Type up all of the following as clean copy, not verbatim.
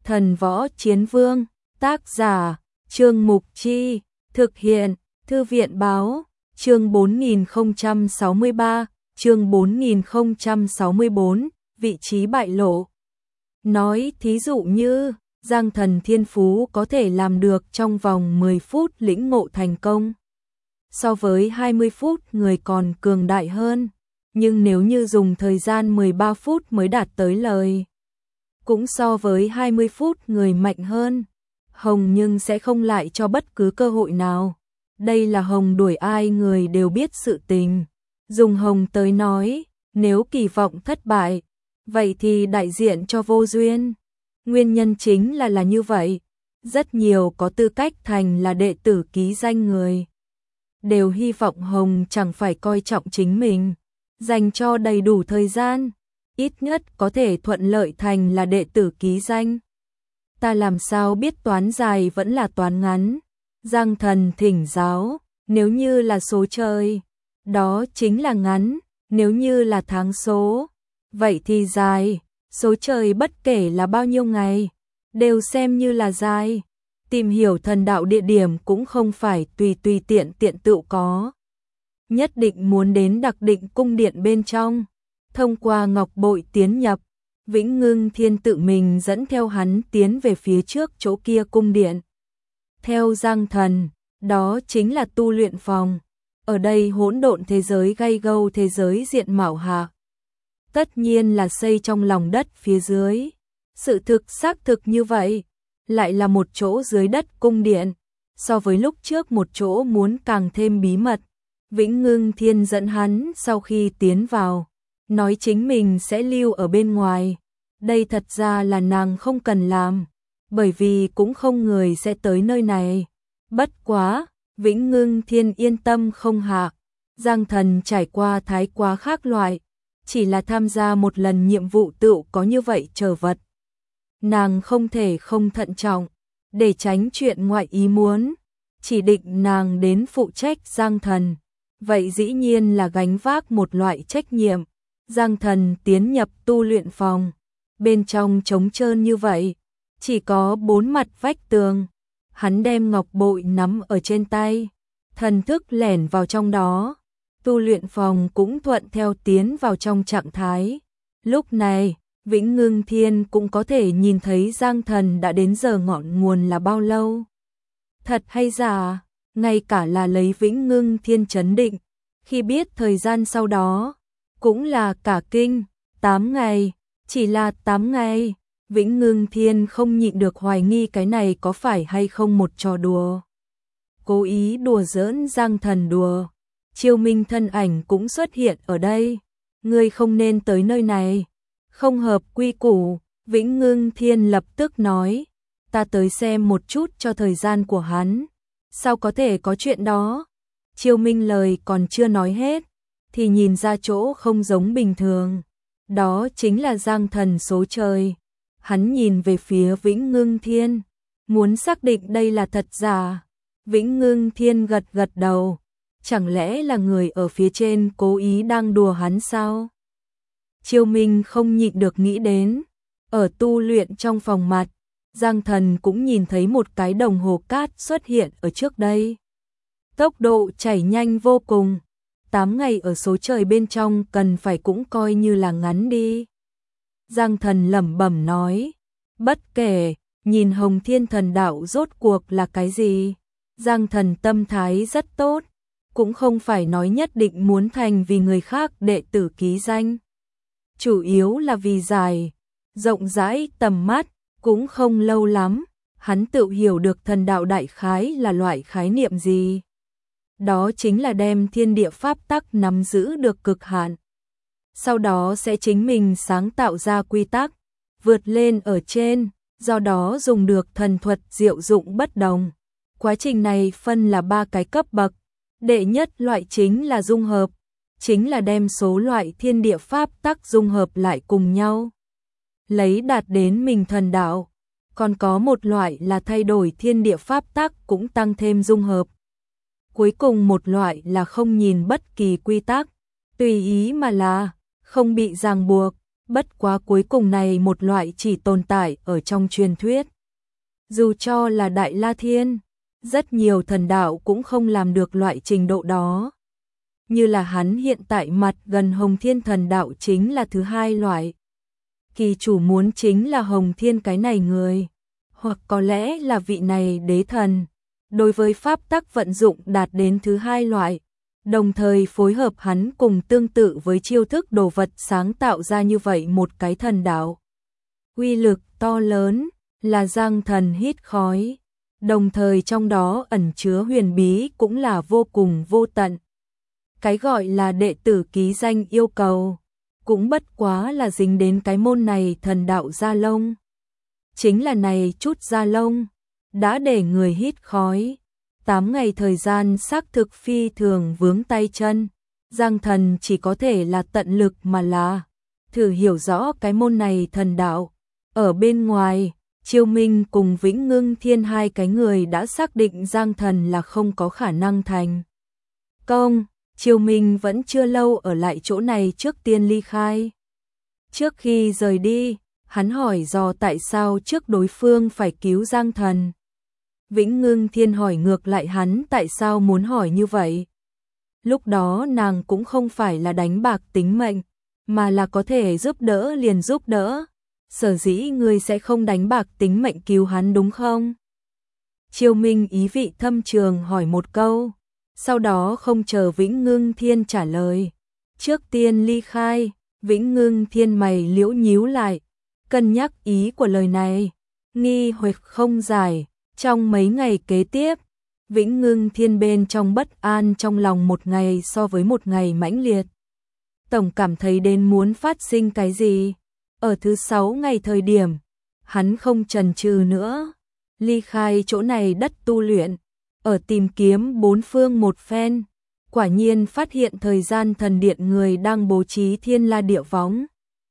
Thần Võ Chiến Vương, tác giả, Trương Mục Chi, thực hiện, Thư viện Báo, chương 4063, chương 4064, vị trí bại lộ. Nói thí dụ như, Giang Thần thiên phú có thể làm được trong vòng 10 phút lĩnh ngộ thành công. So với 20 phút người còn cường đại hơn, nhưng nếu như dùng thời gian 13 phút mới đạt tới lời, cũng so với 20 phút người mạnh hơn. Hồng nhưng sẽ không lại cho bất cứ cơ hội nào. Đây là Hồng đuổi ai người đều biết sự tình. Dùng Hồng tới nói, nếu kỳ vọng thất bại, vậy thì đại diện cho vô duyên. Nguyên nhân chính là như vậy. Rất nhiều có tư cách thành là đệ tử ký danh người đều hy vọng Hồng chẳng phải coi trọng chính mình, dành cho đầy đủ thời gian, ít nhất có thể thuận lợi thành là đệ tử ký danh. Ta làm sao biết toán dài vẫn là toán ngắn? Giang Thần thỉnh giáo, nếu như là số trời, đó chính là ngắn, nếu như là tháng số, vậy thì dài, số trời bất kể là bao nhiêu ngày, đều xem như là dài. Tìm hiểu thần đạo địa điểm cũng không phải tùy tiện tự có. Nhất định muốn đến đặc định cung điện bên trong, thông qua ngọc bội tiến nhập. Vĩnh Ngưng Thiên tự mình dẫn theo hắn tiến về phía trước chỗ kia cung điện. Theo Giang Thần, đó chính là tu luyện phòng. Ở đây hỗn độn thế giới gay gâu thế giới diện mạo hạ. Tất nhiên là xây trong lòng đất phía dưới. Sự thực xác thực như vậy, lại là một chỗ dưới đất cung điện. So với lúc trước một chỗ muốn càng thêm bí mật. Vĩnh Ngưng Thiên dẫn hắn sau khi tiến vào, nói chính mình sẽ lưu ở bên ngoài. Đây thật ra là nàng không cần làm, bởi vì cũng không người sẽ tới nơi này. Bất quá, Vĩnh Ngưng Thiên yên tâm không hạ. Giang Thần trải qua thái quá khác loại, chỉ là tham gia một lần nhiệm vụ tựu có như vậy trở vật. Nàng không thể không thận trọng, để tránh chuyện ngoại ý muốn, chỉ định nàng đến phụ trách Giang Thần. Vậy dĩ nhiên là gánh vác một loại trách nhiệm. Giang Thần tiến nhập tu luyện phòng, bên trong trống trơn như vậy, chỉ có 4 mặt vách tường. Hắn đem ngọc bội nắm ở trên tay, thần thức lẻn vào trong đó. Tu luyện phòng cũng thuận theo tiến vào trong trạng thái. Lúc này, Vĩnh Ngưng Thiên cũng có thể nhìn thấy Giang Thần đã đến giờ ngọn nguồn là bao lâu. Thật hay giả, ngay cả là lấy Vĩnh Ngưng Thiên chấn định, khi biết thời gian sau đó, cũng là cả kinh. 8 ngày, chỉ là 8 ngày. Vĩnh Ngưng Thiên không nhịn được hoài nghi cái này có phải hay không một trò đùa. Cố ý đùa giỡn Giang Thần đùa. Chiêu Minh thân ảnh cũng xuất hiện ở đây. Ngươi không nên tới nơi này, không hợp quy củ. Vĩnh Ngưng Thiên lập tức nói, ta tới xem một chút cho thời gian của hắn. Sao có thể có chuyện đó? Chiêu Minh lời còn chưa nói hết, thì nhìn ra chỗ không giống bình thường. Đó chính là Giang Thần số trời. Hắn nhìn về phía Vĩnh Ngưng Thiên, muốn xác định đây là thật giả. Vĩnh Ngưng Thiên gật đầu. Chẳng lẽ là người ở phía trên cố ý đang đùa hắn sao? Chiêu Minh không nhịn được nghĩ đến. Ở tu luyện trong phòng mặt, Giang Thần cũng nhìn thấy một cái đồng hồ cát xuất hiện ở trước đây. Tốc độ chảy nhanh vô cùng. 8 ngày ở số trời bên trong cần phải cũng coi như là ngắn đi. Giang Thần lẩm bẩm nói, bất kể, nhìn Hồng Thiên thần đạo rốt cuộc là cái gì. Giang Thần tâm thái rất tốt, cũng không phải nói nhất định muốn thành vì người khác đệ tử ký danh. Chủ yếu là vì dài, rộng rãi tầm mắt, cũng không lâu lắm, hắn tự hiểu được thần đạo đại khái là loại khái niệm gì. Đó chính là đem thiên địa pháp tắc nắm giữ được cực hạn. Sau đó sẽ chính mình sáng tạo ra quy tắc, vượt lên ở trên, do đó dùng được thần thuật diệu dụng bất đồng. Quá trình này phân là 3 cái cấp bậc. Đệ nhất loại chính là dung hợp, chính là đem số loại thiên địa pháp tắc dung hợp lại cùng nhau, lấy đạt đến mình thần đạo. Còn có một loại là thay đổi thiên địa pháp tắc cũng tăng thêm dung hợp. Cuối cùng một loại là không nhìn bất kỳ quy tắc, tùy ý mà là, không bị ràng buộc, Bất quá cuối cùng này một loại chỉ tồn tại ở trong truyền thuyết. Dù cho là Đại La Thiên, rất nhiều thần đạo cũng không làm được loại trình độ đó. Như là hắn hiện tại mặt gần Hồng Thiên thần đạo chính là thứ hai loại. Kỳ chủ muốn chính là Hồng Thiên cái này người, hoặc có lẽ là vị này đế thần. Đối với pháp tắc vận dụng đạt đến thứ hai loại, đồng thời phối hợp hắn cùng tương tự với chiêu thức đồ vật sáng tạo ra như vậy một cái thần đạo. Uy lực to lớn, là Giang Thần hít khói, đồng thời trong đó ẩn chứa huyền bí cũng là vô cùng vô tận. Cái gọi là đệ tử ký danh yêu cầu, cũng bất quá là dính đến cái môn này thần đạo da lông. Chính là này chút da lông, đã để người hít khói. 8 ngày thời gian xác thực phi thường vướng tay chân, Giang Thần chỉ có thể là tận lực mà là thử hiểu rõ cái môn này thần đạo. Ở bên ngoài, Chiêu Minh cùng Vĩnh Ngưng Thiên hai cái người đã xác định Giang Thần là không có khả năng thành công. Chiêu Minh vẫn chưa lâu ở lại chỗ này trước tiên ly khai. Trước khi rời đi, hắn hỏi dò tại sao trước đối phương phải cứu Giang Thần. Vĩnh Ngưng Thiên hỏi ngược lại hắn tại sao muốn hỏi như vậy. Lúc đó nàng cũng không phải là đánh bạc tính mệnh, mà là có thể giúp đỡ liền giúp đỡ. Sở dĩ ngươi sẽ không đánh bạc tính mệnh cứu hắn đúng không? Chiêu Minh ý vị thâm trường hỏi một câu, sau đó không chờ Vĩnh Ngưng Thiên trả lời. Trước tiên ly khai, Vĩnh Ngưng Thiên mày liễu nhíu lại, cân nhắc ý của lời này, nghi hoặc không giải. Trong mấy ngày kế tiếp, Vĩnh Ngưng Thiên bên trong bất an trong lòng một ngày so với một ngày mãnh liệt. Tổng cảm thấy đến muốn phát sinh cái gì. Ở thứ 6 ngày thời điểm, hắn không chần chừ nữa, ly khai chỗ này đất tu luyện, ở tìm kiếm bốn phương một phen, quả nhiên phát hiện thời gian thần điện người đang bố trí thiên la địa võng.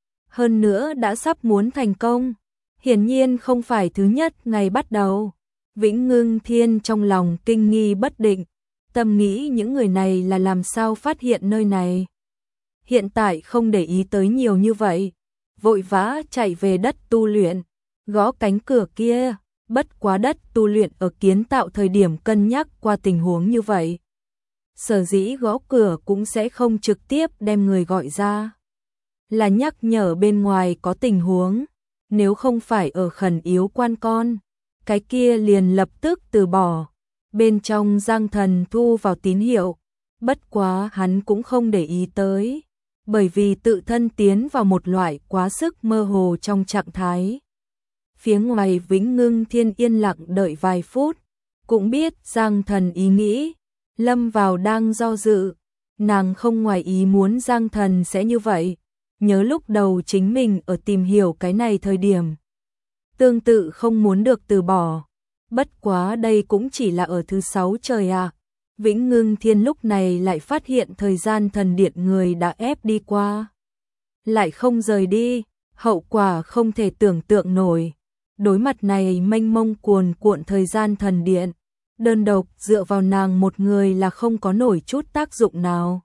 Hơn nữa đã sắp muốn thành công, hiển nhiên không phải thứ nhất ngày bắt đầu. Vĩnh Ngưng Thiên trong lòng kinh nghi bất định, tâm nghĩ những người này là làm sao phát hiện nơi này. Hiện tại không để ý tới nhiều như vậy, vội vã chạy về đất tu luyện, gõ cánh cửa kia, bất quá đất tu luyện ở kiến tạo thời điểm cân nhắc qua tình huống như vậy. Sở dĩ gõ cửa cũng sẽ không trực tiếp đem người gọi ra, là nhắc nhở bên ngoài có tình huống, nếu không phải ở khẩn yếu quan con, cái kia liền lập tức từ bỏ. Bên trong Giang Thần thu vào tín hiệu, bất quá hắn cũng không để ý tới, bởi vì tự thân tiến vào một loại quá sức mơ hồ trong trạng thái. Phía ngoài Vĩnh Ngưng Thiên yên lặng đợi vài phút, cũng biết Giang Thần ý nghĩ, lâm vào đang do dự, nàng không ngoài ý muốn Giang Thần sẽ như vậy, nhớ lúc đầu chính mình ở tìm hiểu cái này thời điểm. Tương tự không muốn được từ bỏ, bất quá đây cũng chỉ là ở thứ 6 trời à. Vĩnh Ngưng Thiên lúc này lại phát hiện thời gian thần điện người đã ép đi qua, lại không rời đi, hậu quả không thể tưởng tượng nổi. Đối mặt này mênh mông cuồn cuộn thời gian thần điện, đơn độc dựa vào nàng một người là không có nổi chút tác dụng nào.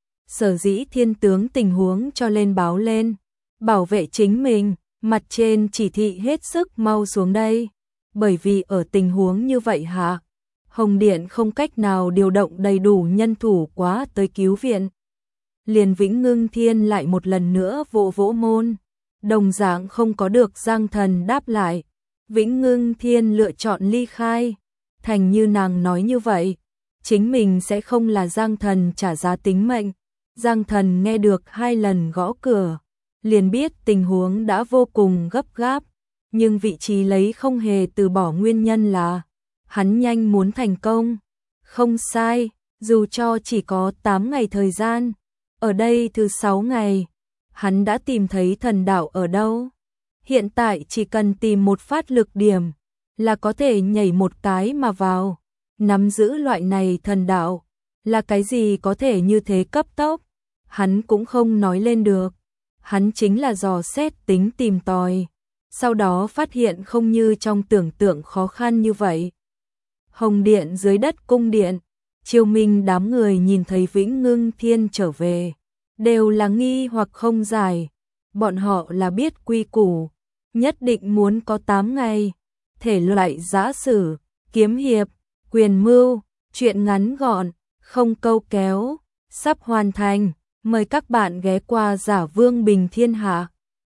Sở dĩ thiên tướng tình huống cho lên báo lên, bảo vệ chính mình, mặt trên chỉ thị hết sức mau xuống đây, bởi vì ở tình huống như vậy hạ, Hồng Điện không cách nào điều động đầy đủ nhân thủ quá tới cứu viện. Liền Vĩnh Ngưng Thiên lại một lần nữa vỗ vỗ môn, đồng dạng không có được Giang Thần đáp lại. Vĩnh Ngưng Thiên lựa chọn ly khai, thành như nàng nói như vậy, chính mình sẽ không là Giang Thần trả giá tính mệnh. Giang Thần nghe được 2 lần gõ cửa, liền biết tình huống đã vô cùng gấp gáp, nhưng vị trí lấy không hề từ bỏ nguyên nhân là hắn nhanh muốn thành công. Không sai, dù cho chỉ có 8 ngày thời gian, ở đây thứ 6 ngày, hắn đã tìm thấy thần đạo ở đâu. Hiện tại chỉ cần tìm một phát lực điểm, là có thể nhảy một cái mà vào. Nắm giữ loại này thần đạo, là cái gì có thể như thế cấp tốc, hắn cũng không nói lên được. Hắn chính là dò xét tính tìm tòi, sau đó phát hiện không như trong tưởng tượng khó khăn như vậy. Hồng Điện dưới đất cung điện, Chiêu Minh đám người nhìn thấy Vĩnh Ngưng Thiên trở về, đều là nghi hoặc không giải, bọn họ là biết quy củ, nhất định muốn có 8 ngày. Thể loại giã sử, kiếm hiệp, quyền mưu, truyện ngắn gọn, không câu kéo, sắp hoàn thành. Mời các bạn ghé qua Giả Vương Bình Thiên Hạ.